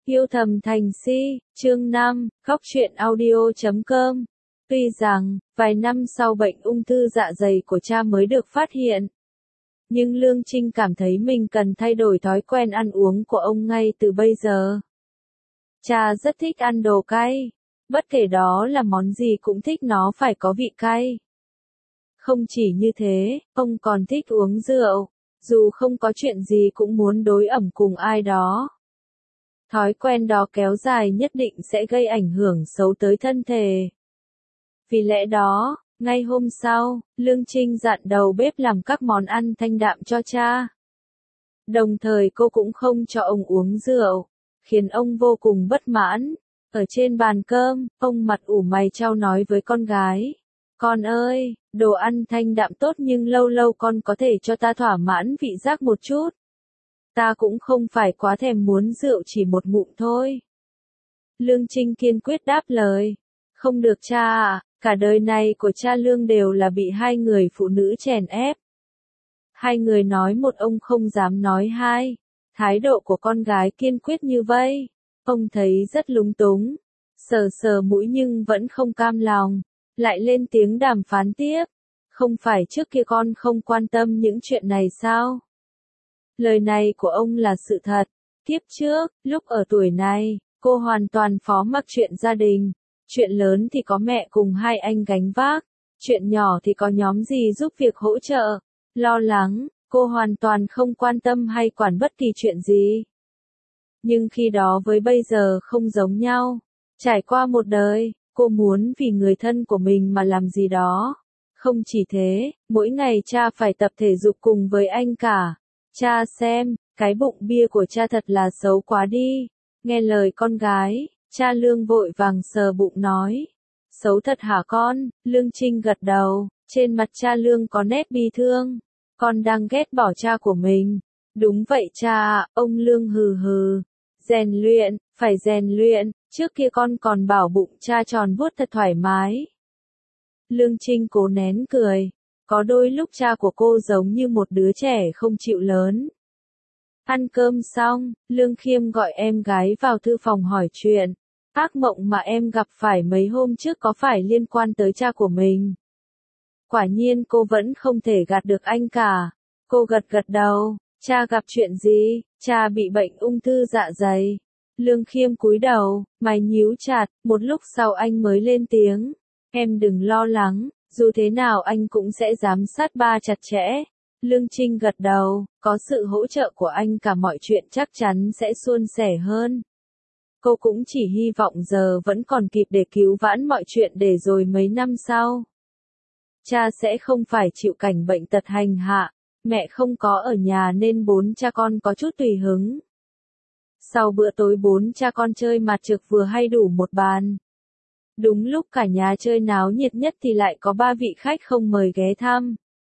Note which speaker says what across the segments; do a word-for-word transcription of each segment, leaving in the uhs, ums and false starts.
Speaker 1: Yêu thầm thành si, chương năm, góc truyện audio chấm com. Tuy rằng, vài năm sau bệnh ung thư dạ dày của cha mới được phát hiện, nhưng Lương Trinh cảm thấy mình cần thay đổi thói quen ăn uống của ông ngay từ bây giờ. Cha rất thích ăn đồ cay, bất kể đó là món gì cũng thích nó phải có vị cay. Không chỉ như thế, ông còn thích uống rượu, dù không có chuyện gì cũng muốn đối ẩm cùng ai đó. Thói quen đó kéo dài nhất định sẽ gây ảnh hưởng xấu tới thân thể. Vì lẽ đó, ngay hôm sau, Lương Trinh dặn đầu bếp làm các món ăn thanh đạm cho cha. Đồng thời cô cũng không cho ông uống rượu, khiến ông vô cùng bất mãn. Ở trên bàn cơm, ông mặt ủ mày chau nói với con gái. Con ơi, đồ ăn thanh đạm tốt nhưng lâu lâu con có thể cho ta thỏa mãn vị giác một chút. Ta cũng không phải quá thèm muốn rượu chỉ một ngụm thôi. Lương Trinh kiên quyết đáp lời. Không được cha ạ, cả đời này của cha Lương đều là bị hai người phụ nữ chèn ép. Hai người nói một ông không dám nói hai. Thái độ của con gái kiên quyết như vậy, ông thấy rất lúng túng. Sờ sờ mũi nhưng vẫn không cam lòng, lại lên tiếng đàm phán tiếp. Không phải trước kia con không quan tâm những chuyện này sao? Lời này của ông là sự thật. Kiếp trước, lúc ở tuổi này, cô hoàn toàn phó mặc chuyện gia đình. Chuyện lớn thì có mẹ cùng hai anh gánh vác. Chuyện nhỏ thì có nhóm gì giúp việc hỗ trợ. Lo lắng, cô hoàn toàn không quan tâm hay quản bất kỳ chuyện gì. Nhưng khi đó với bây giờ không giống nhau. Trải qua một đời, cô muốn vì người thân của mình mà làm gì đó. Không chỉ thế, mỗi ngày cha phải tập thể dục cùng với anh cả. Cha xem, cái bụng bia của cha thật là xấu quá đi. Nghe lời con gái, cha Lương vội vàng sờ bụng nói. Xấu thật hả con? Lương Trinh gật đầu, trên mặt cha Lương có nét bi thương. Con đang ghét bỏ cha của mình. Đúng vậy cha, ông Lương hừ hừ. Rèn luyện, phải rèn luyện, trước kia con còn bảo bụng cha tròn vuốt thật thoải mái. Lương Trinh cố nén cười. Có đôi lúc cha của cô giống như một đứa trẻ không chịu lớn. Ăn cơm xong, Lương Khiêm gọi em gái vào thư phòng hỏi chuyện. Ác mộng mà em gặp phải mấy hôm trước có phải liên quan tới cha của mình? Quả nhiên cô vẫn không thể gạt được anh cả. Cô gật gật đầu. Cha gặp chuyện gì? Cha bị bệnh ung thư dạ dày. Lương Khiêm cúi đầu, mày nhíu chặt, một lúc sau anh mới lên tiếng. Em đừng lo lắng. Dù thế nào anh cũng sẽ giám sát ba chặt chẽ. Lương Trinh gật đầu, có sự hỗ trợ của anh cả mọi chuyện chắc chắn sẽ suôn sẻ hơn. Cô cũng chỉ hy vọng giờ vẫn còn kịp để cứu vãn mọi chuyện để rồi mấy năm sau. Cha sẽ không phải chịu cảnh bệnh tật hành hạ, mẹ không có ở nhà nên bốn cha con có chút tùy hứng. Sau bữa tối bốn cha con chơi mặt trược vừa hay đủ một bàn. Đúng lúc cả nhà chơi náo nhiệt nhất thì lại có ba vị khách không mời ghé thăm.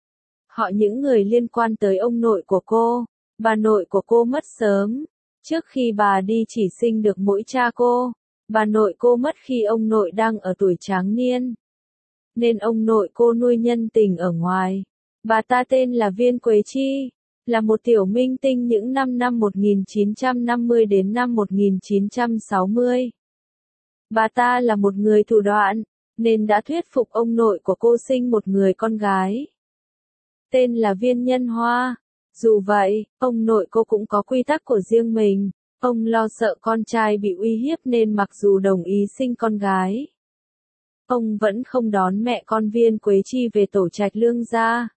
Speaker 1: Họ những người liên quan tới ông nội của cô. Bà nội của cô mất sớm. Trước khi bà đi chỉ sinh được mỗi cha cô. Bà nội cô mất khi ông nội đang ở tuổi tráng niên. Nên ông nội cô nuôi nhân tình ở ngoài. Bà ta tên là Viên Quế Chi. Là một tiểu minh tinh những năm năm một nghìn chín trăm năm mươi đến năm một nghìn chín trăm sáu mươi. Bà ta là một người thủ đoạn, nên đã thuyết phục ông nội của cô sinh một người con gái. Tên là Viên Nhân Hoa. Dù vậy, ông nội cô cũng có quy tắc của riêng mình. Ông lo sợ con trai bị uy hiếp nên mặc dù đồng ý sinh con gái, ông vẫn không đón mẹ con Viên Quế Chi về tổ trạch Lương gia.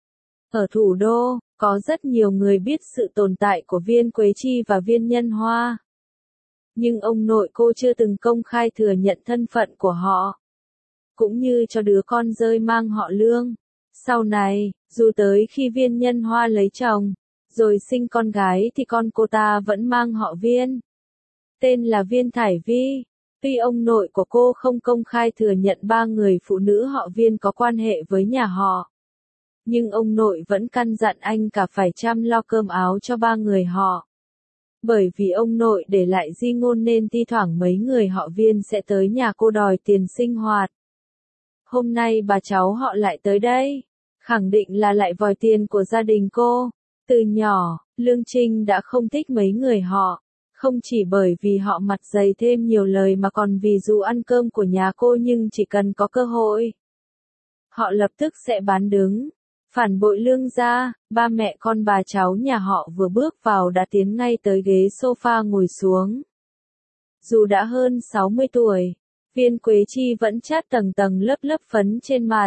Speaker 1: Ở thủ đô, có rất nhiều người biết sự tồn tại của Viên Quế Chi và Viên Nhân Hoa. Nhưng ông nội cô chưa từng công khai thừa nhận thân phận của họ. Cũng như cho đứa con rơi mang họ Lương. Sau này, dù tới khi Viên Nhân Hoa lấy chồng, rồi sinh con gái thì con cô ta vẫn mang họ Viên. Tên là Viên Thải Vi. Tuy ông nội của cô không công khai thừa nhận ba người phụ nữ họ Viên có quan hệ với nhà họ. Nhưng ông nội vẫn căn dặn anh cả phải chăm lo cơm áo cho ba người họ. Bởi vì ông nội để lại di ngôn nên thi thoảng mấy người họ Viên sẽ tới nhà cô đòi tiền sinh hoạt. Hôm nay bà cháu họ lại tới đây, khẳng định là lại vòi tiền của gia đình cô. Từ nhỏ, Lương Trinh đã không thích mấy người họ, Không chỉ bởi vì họ mặt dày thêm nhiều lời mà còn vì dù ăn cơm của nhà cô nhưng chỉ cần có cơ hội, họ lập tức sẽ bán đứng. Phản bội Lương gia, ba mẹ con bà cháu nhà họ vừa bước vào đã tiến ngay tới ghế sofa ngồi xuống. Dù đã hơn sáu mươi tuổi, Viên Quế Chi vẫn chát tầng tầng lớp lớp phấn trên mặt.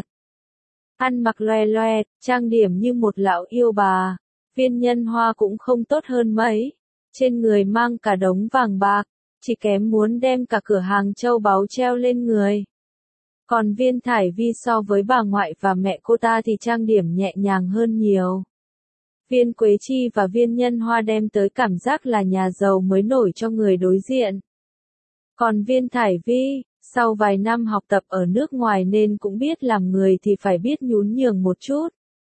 Speaker 1: Ăn mặc loè loè, trang điểm như một lão yêu bà. Viên Nhân Hoa cũng không tốt hơn mấy. Trên người mang cả đống vàng bạc, chỉ kém muốn đem cả cửa hàng châu báu treo lên người. Còn Viên Thải Vi so với bà ngoại và mẹ cô ta thì trang điểm nhẹ nhàng hơn nhiều. Viên Quế Chi và Viên Nhân Hoa đem tới cảm giác là nhà giàu mới nổi cho người đối diện. Còn Viên Thải Vi, sau vài năm học tập ở nước ngoài nên cũng biết làm người thì phải biết nhún nhường một chút.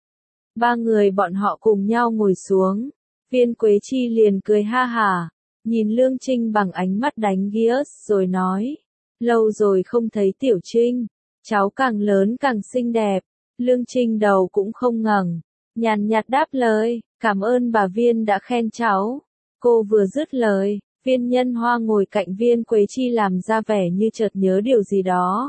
Speaker 1: Ba người bọn họ cùng nhau ngồi xuống. Viên Quế Chi liền cười ha hả, nhìn Lương Trinh bằng ánh mắt đánh ghiếc rồi nói. Lâu rồi không thấy Tiểu Trinh, cháu càng lớn càng xinh đẹp. Lương Trinh đầu cũng không ngẩng, nhàn nhạt đáp lời, cảm ơn bà Viên đã khen cháu. Cô vừa dứt lời, Viên Nhân Hoa ngồi cạnh Viên Quế Chi làm ra vẻ như chợt nhớ điều gì đó.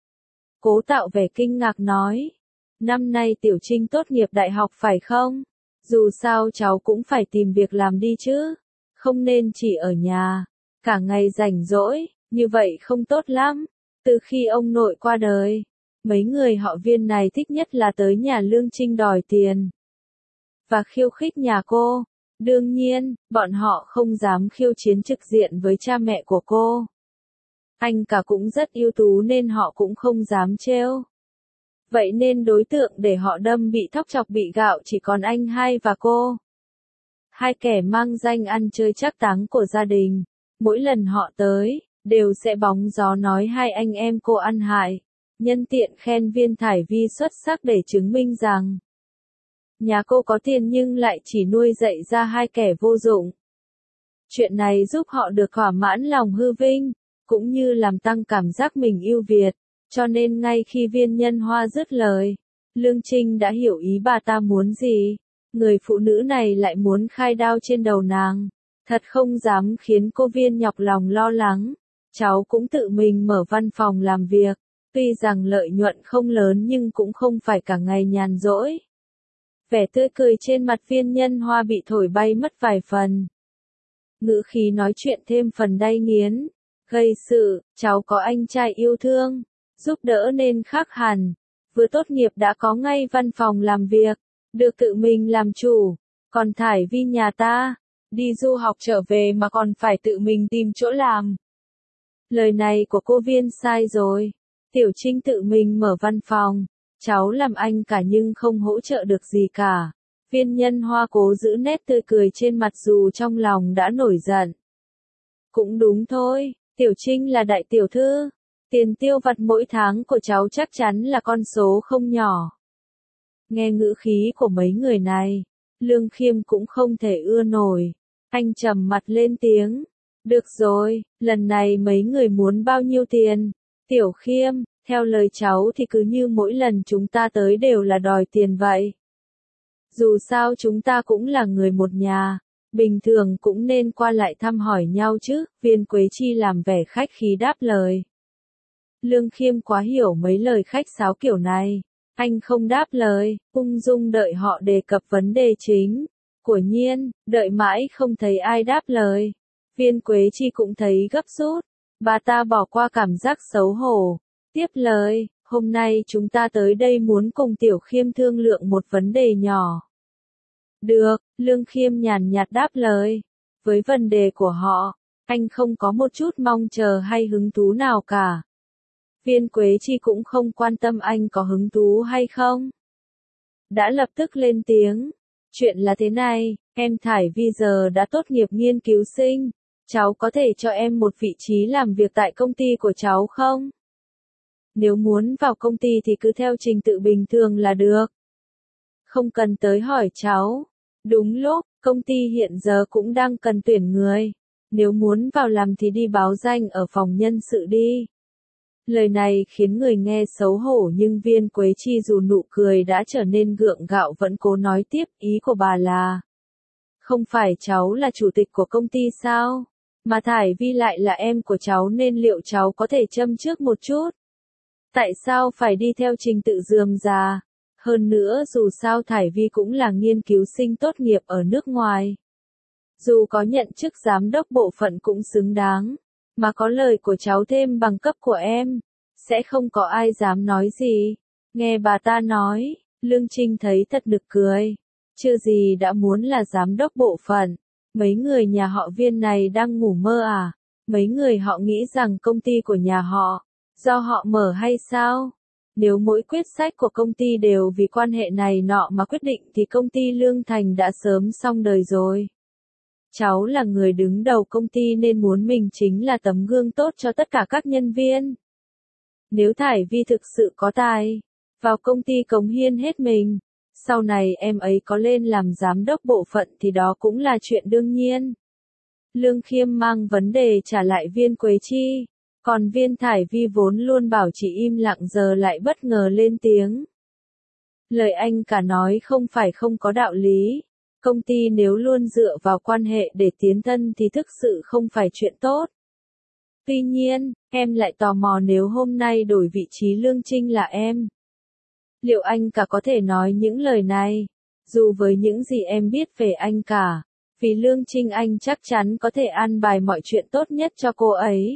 Speaker 1: Cố tạo vẻ kinh ngạc nói, năm nay Tiểu Trinh tốt nghiệp đại học phải không? Dù sao cháu cũng phải tìm việc làm đi chứ, không nên chỉ ở nhà, cả ngày rảnh rỗi, như vậy không tốt lắm. Từ khi ông nội qua đời, mấy người họ Viên này thích nhất là tới nhà Lương Trinh đòi tiền và khiêu khích nhà cô. Đương nhiên, bọn họ không dám khiêu chiến trực diện với cha mẹ của cô. Anh cả cũng rất ưu tú nên họ cũng không dám trêu. Vậy nên đối tượng để họ đâm bị thóc chọc bị gạo chỉ còn anh hai và cô. Hai kẻ mang danh ăn chơi trác táng của gia đình. Mỗi lần họ tới, đều sẽ bóng gió nói hai anh em cô ăn hại. Nhân tiện khen Viên Thải Vi xuất sắc để chứng minh rằng nhà cô có tiền nhưng lại chỉ nuôi dạy ra hai kẻ vô dụng. Chuyện này giúp họ được thỏa mãn lòng hư vinh, cũng như làm tăng cảm giác mình ưu việt. Cho nên ngay khi Viên Nhân Hoa dứt lời, Lương Trinh đã hiểu ý bà ta muốn gì. Người phụ nữ này lại muốn khai đao trên đầu nàng. Thật không dám khiến cô Viên nhọc lòng lo lắng. Cháu cũng tự mình mở văn phòng làm việc. Tuy rằng lợi nhuận không lớn nhưng cũng không phải cả ngày nhàn rỗi. Vẻ tươi cười trên mặt Viên Nhân Hoa bị thổi bay mất vài phần. Ngữ khí nói chuyện thêm phần đay nghiến. Gây sự, cháu có anh trai yêu thương, giúp đỡ nên khác hẳn. Vừa tốt nghiệp đã có ngay văn phòng làm việc, được tự mình làm chủ. Còn Thải Vi nhà ta, đi du học trở về mà còn phải tự mình tìm chỗ làm. Lời này của cô Viên sai rồi. Tiểu Trinh tự mình mở văn phòng. Cháu làm anh cả nhưng không hỗ trợ được gì cả. Viên Nhân Hoa cố giữ nét tươi cười trên mặt dù trong lòng đã nổi giận. Cũng đúng thôi, Tiểu Trinh là đại tiểu thư. Tiền tiêu vặt mỗi tháng của cháu chắc chắn là con số không nhỏ. Nghe ngữ khí của mấy người này, Lương Khiêm cũng không thể ưa nổi. Anh trầm mặt lên tiếng. Được rồi, lần này mấy người muốn bao nhiêu tiền? Tiểu Khiêm, theo lời cháu thì cứ như mỗi lần chúng ta tới đều là đòi tiền vậy. Dù sao chúng ta cũng là người một nhà, bình thường cũng nên qua lại thăm hỏi nhau chứ. Viên Quế Chi làm vẻ khách khí đáp lời. Lương Khiêm quá hiểu mấy lời khách sáo kiểu này. Anh không đáp lời, ung dung đợi họ đề cập vấn đề chính. Quả nhiên, đợi mãi không thấy ai đáp lời. Viên Quế Chi cũng thấy gấp rút. Bà ta bỏ qua cảm giác xấu hổ. Tiếp lời, hôm nay chúng ta tới đây muốn cùng Tiểu Khiêm thương lượng một vấn đề nhỏ. Được, Lương Khiêm nhàn nhạt đáp lời. Với vấn đề của họ, anh không có một chút mong chờ hay hứng thú nào cả. Viên Quế Chi cũng không quan tâm anh có hứng thú hay không. Đã lập tức lên tiếng. Chuyện là thế này, em Thải Vi giờ đã tốt nghiệp nghiên cứu sinh. Cháu có thể cho em một vị trí làm việc tại công ty của cháu không? Nếu muốn vào công ty thì cứ theo trình tự bình thường là được. Không cần tới hỏi cháu. Đúng lúc, công ty hiện giờ cũng đang cần tuyển người. Nếu muốn vào làm thì đi báo danh ở phòng nhân sự đi. Lời này khiến người nghe xấu hổ nhưng Viên Quế Chi dù nụ cười đã trở nên gượng gạo vẫn cố nói tiếp. Ý của bà là, không phải cháu là chủ tịch của công ty sao? Mà Thải Vi lại là em của cháu nên liệu cháu có thể châm trước một chút? Tại sao phải đi theo trình tự rườm rà? Hơn nữa dù sao Thải Vi cũng là nghiên cứu sinh tốt nghiệp ở nước ngoài. Dù có nhận chức giám đốc bộ phận cũng xứng đáng. Mà có lời của cháu thêm bằng cấp của em, sẽ không có ai dám nói gì. Nghe bà ta nói, Lương Trinh thấy thật nực cười. Chưa gì đã muốn là giám đốc bộ phận. Mấy người nhà họ Viên này đang ngủ mơ à? Mấy người họ nghĩ rằng công ty của nhà họ, do họ mở hay sao? Nếu mỗi quyết sách của công ty đều vì quan hệ này nọ mà quyết định thì công ty Lương Thành đã sớm xong đời rồi. Cháu là người đứng đầu công ty nên muốn mình chính là tấm gương tốt cho tất cả các nhân viên. Nếu Thải Vi thực sự có tài, vào công ty cống hiến hết mình, sau này em ấy có lên làm giám đốc bộ phận thì đó cũng là chuyện đương nhiên. Lương Khiêm mang vấn đề trả lại Viên Quế Chi, còn Viên Thải Vi vốn luôn bảo chỉ im lặng giờ lại bất ngờ lên tiếng. Lời anh cả nói không phải không có đạo lý. Công ty nếu luôn dựa vào quan hệ để tiến thân thì thực sự không phải chuyện tốt. Tuy nhiên, em lại tò mò nếu hôm nay đổi vị trí Lương Trinh là em. Liệu anh cả có thể nói những lời này? Dù với những gì em biết về anh cả, vì Lương Trinh anh chắc chắn có thể an bài mọi chuyện tốt nhất cho cô ấy.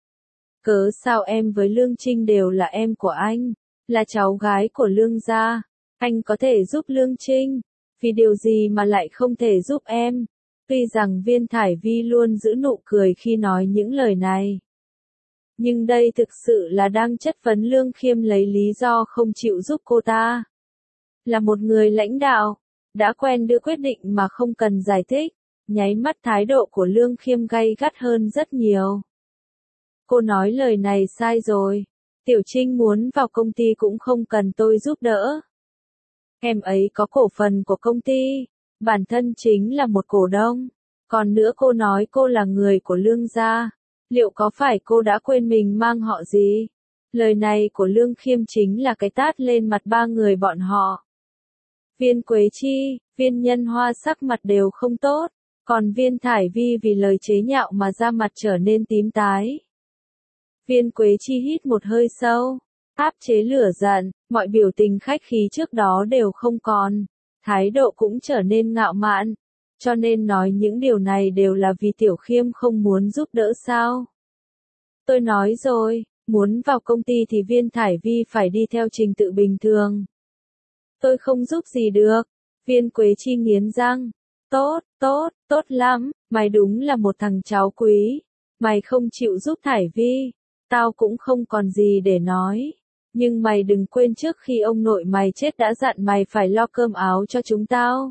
Speaker 1: Cớ sao em với Lương Trinh đều là em của anh, là cháu gái của Lương gia, anh có thể giúp Lương Trinh. Vì điều gì mà lại không thể giúp em? Tuy rằng Viên Thải Vi luôn giữ nụ cười khi nói những lời này. Nhưng đây thực sự là đang chất vấn Lương Khiêm lấy lý do không chịu giúp cô ta. Là một người lãnh đạo, đã quen đưa quyết định mà không cần giải thích, nháy mắt thái độ của Lương Khiêm gay gắt hơn rất nhiều. Cô nói lời này sai rồi. Tiểu Trinh muốn vào công ty cũng không cần tôi giúp đỡ. Em ấy có cổ phần của công ty, bản thân chính là một cổ đông. Còn nữa cô nói cô là người của Lương gia. Liệu có phải cô đã quên mình mang họ gì? Lời này của Lương Khiêm chính là cái tát lên mặt ba người bọn họ. Viên Quế Chi, Viên Nhân Hoa sắc mặt đều không tốt, còn Viên Thải Vi vì lời chế nhạo mà da mặt trở nên tím tái. Viên Quế Chi hít một hơi sâu, áp chế lửa giận, mọi biểu tình khách khí trước đó đều không còn, thái độ cũng trở nên ngạo mạn, cho nên nói những điều này đều là vì Tiểu Khiêm không muốn giúp đỡ sao? Tôi nói rồi, muốn vào công ty thì Viên Thải Vi phải đi theo trình tự bình thường. Tôi không giúp gì được. Viên Quế Chi nghiến răng. Tốt, tốt, tốt lắm, mày đúng là một thằng cháu quý. Mày không chịu giúp Thải Vi, tao cũng không còn gì để nói. Nhưng mày đừng quên trước khi ông nội mày chết đã dặn mày phải lo cơm áo cho chúng tao.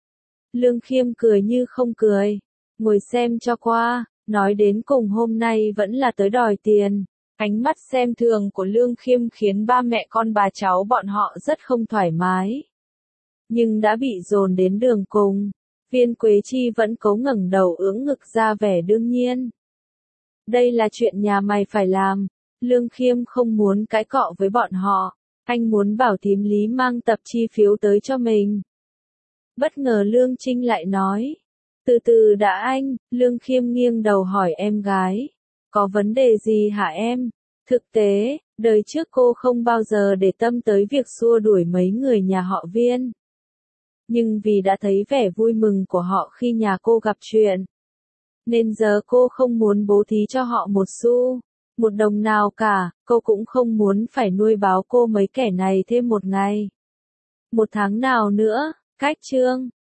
Speaker 1: Lương Khiêm cười như không cười. Ngồi xem cho qua, nói đến cùng hôm nay vẫn là tới đòi tiền. Ánh mắt xem thường của Lương Khiêm khiến ba mẹ con bà cháu bọn họ rất không thoải mái. Nhưng đã bị dồn đến đường cùng, Viên Quế Chi vẫn cố ngẩng đầu ưỡn ngực ra vẻ đương nhiên. Đây là chuyện nhà mày phải làm. Lương Khiêm không muốn cãi cọ với bọn họ, anh muốn bảo thím Lý mang tập chi phiếu tới cho mình. Bất ngờ Lương Trinh lại nói, từ từ đã anh. Lương Khiêm nghiêng đầu hỏi em gái, có vấn đề gì hả em? Thực tế, đời trước cô không bao giờ để tâm tới việc xua đuổi mấy người nhà họ Viên. Nhưng vì đã thấy vẻ vui mừng của họ khi nhà cô gặp chuyện, nên giờ cô không muốn bố thí cho họ một xu, một đồng nào cả, cô cũng không muốn phải nuôi báo cô mấy kẻ này thêm một ngày, một tháng nào nữa. Cách chương